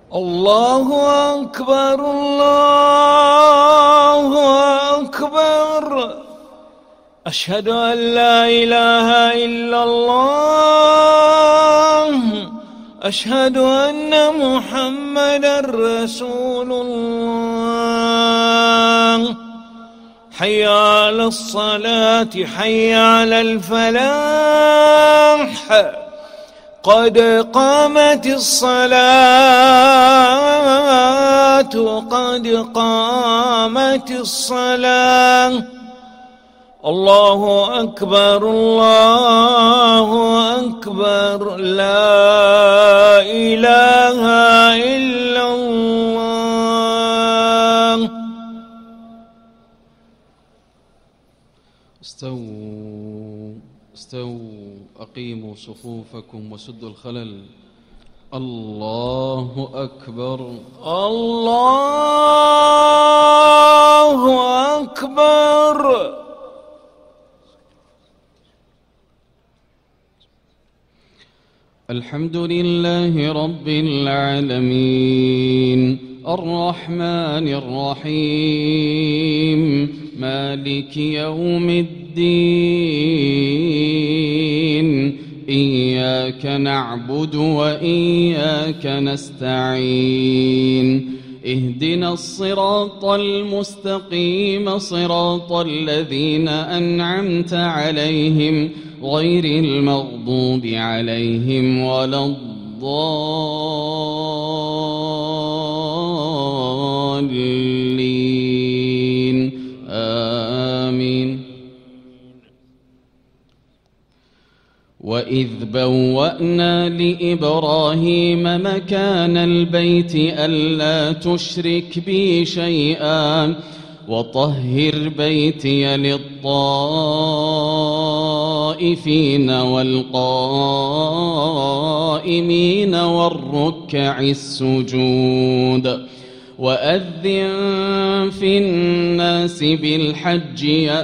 الله أكبر الله أكبر. أشهد أن لا إله إلا الله. أشهد أن محمدا رسول الله. حي على الصلاة حي على الفلاح. قد قامت الصلاة قد قامت الصلاة. الله أكبر الله أكبر. لا إله إلا الله. استووا أقيموا صفوفكم وسدوا الخلل. الله أكبر الله أكبر. الحمد لله رب العالمين الرحمن الرحيم مالك يوم الدين. إياك نعبد وإياك نستعين. اهدنا الصراط المستقيم صراط الذين أنعمت عليهم غير المغضوب عليهم ولا الضالين. آمين. وإذ بوأنا لإبراهيم مكان البيت ألا تشرك بي شيئا وطهر بيتي للطائفين والقائمين والركع السجود. وأذن في الناس بالحج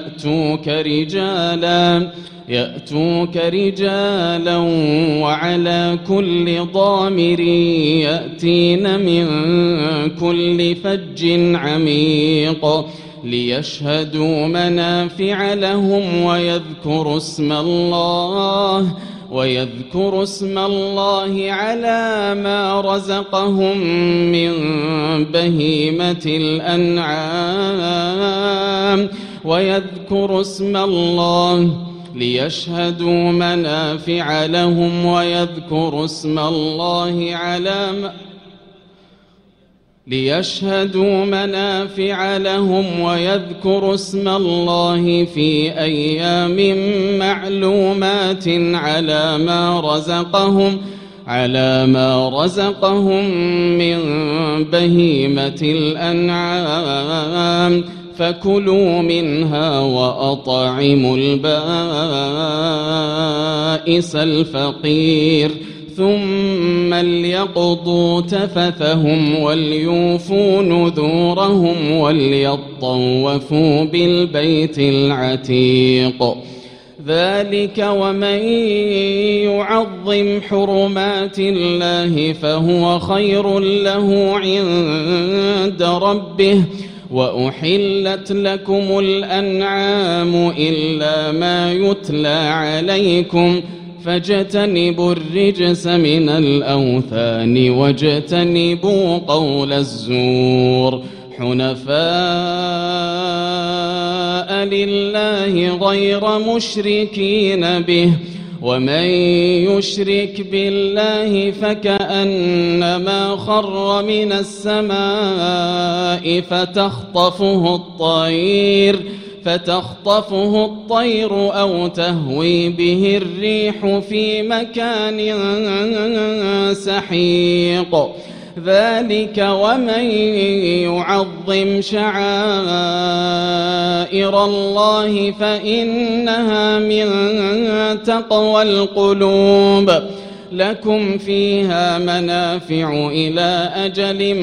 يأتوك رجالا وعلى كل ضامر يأتين من كل فج عميق ليشهدوا منافع لهم ويذكروا اسم الله على ما رزقهم من بهيمة الأنعام ليشهدوا منافع لهم ويذكروا اسم الله في أيام معلومات على ما رزقهم من بهيمة الأنعام. فكلوا منها وأطعموا البائس الفقير ثم ليقضوا تفثهم وليوفوا نذورهم وليطوفوا بالبيت العتيق. ذلك ومن يعظم حرمات الله فهو خير له عند ربه. وأحلت لكم الأنعام إلا ما يتلى عليكم فاجتنبوا الرجس من الأوثان واجتنبوا قول الزور حنفاء لله غير مشركين به. ومن يشرك بالله فكأنما خر من السماء فتخطفه الطير أو تهوي به الريح في مكان سحيق. ذلك ومن يعظم شعائر الله فإنها من تقوى القلوب. لكم فيها منافع إلى أجل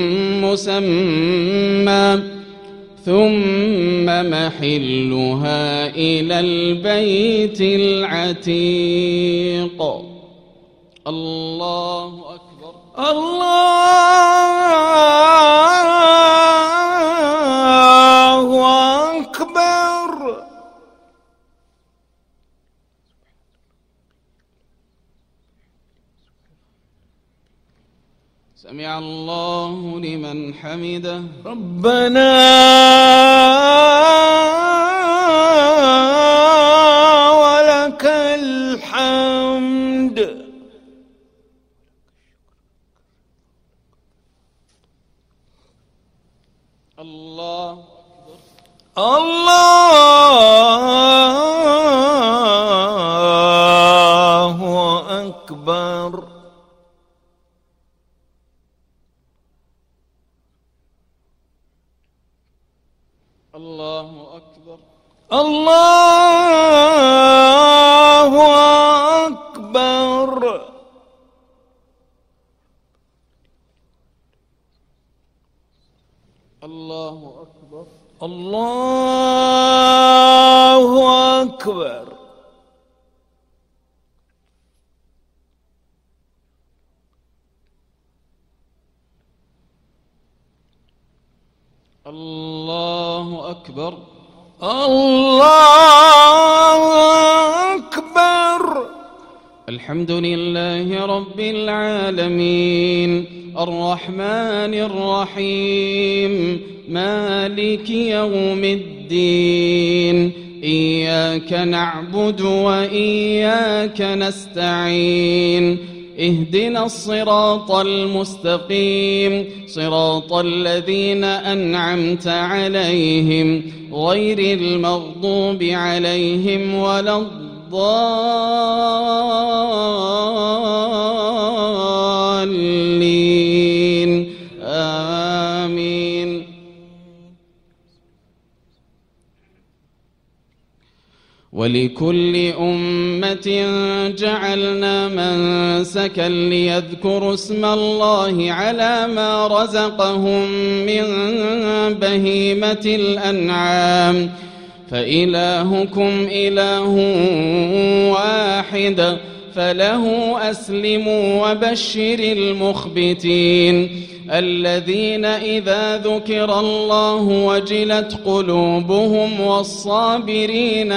مسمى ثم محلها إلى البيت العتيق. الله أكبر. الله أكبر. سمع الله لمن حمده. ربنا ولك الحمد. الله أكبر. الله أكبر. الله أكبر. الله أكبر. الله أكبر. الله أكبر. الله أكبر. الحمد لله رب العالمين الرحمن الرحيم مالك يوم الدين إياك نعبد وإياك نستعين اهدنا الصراط المستقيم صراط الذين أنعمت عليهم غير المغضوب عليهم ولا الضالين آمين. ولكل أمة جعلنا منسكا ليذكروا اسم الله على ما رزقهم من بهيمة الأنعام فإلهكم إله واحد فله أسلموا وبشر المخبتين الذين إذا ذكر الله وجلت قلوبهم والصابرين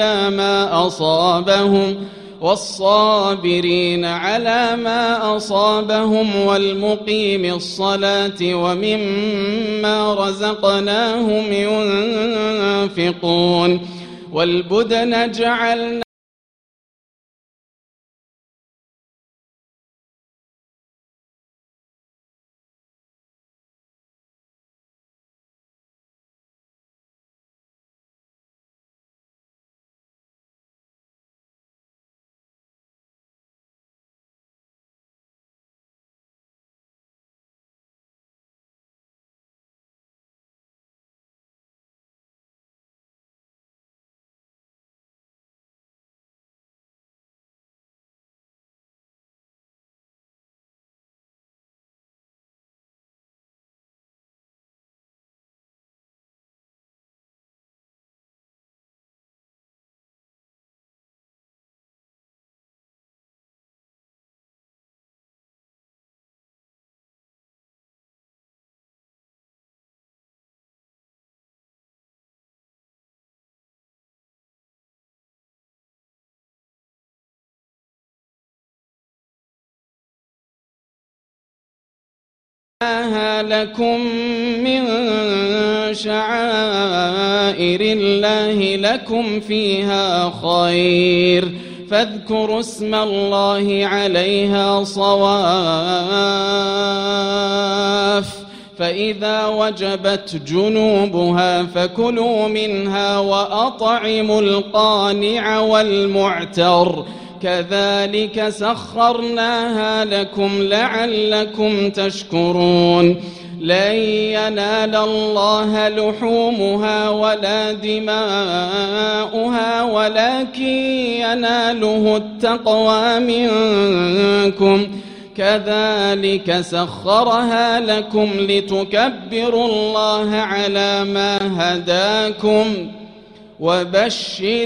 على ما أصابهم والمقيم الصلاة ومما رزقناهم ينفقون والبدن جعلنا لكم من شعائر الله لكم فيها خير فاذكروا اسم الله عليها صواف فإذا وجبت جنوبها فكلوا منها وأطعموا القانع والمعتر كذلك سخرناها لكم لعلكم تشكرون لن ينال الله لحومها ولا دماؤها ولكن يناله التقوى منكم كذلك سخرها لكم لتكبروا الله على ما هداكم وبشر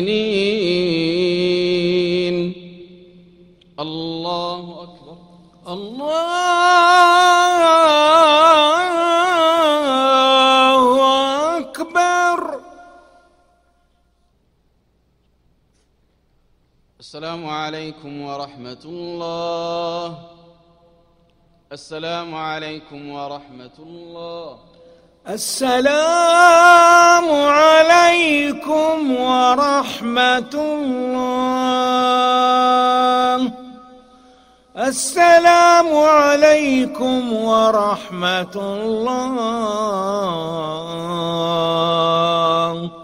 المحسنين. الله أكبر. الله أكبر. السلام عليكم ورحمة الله. السلام عليكم ورحمة الله. السلام عليكم ورحمة الله. السلام عليكم ورحمة الله.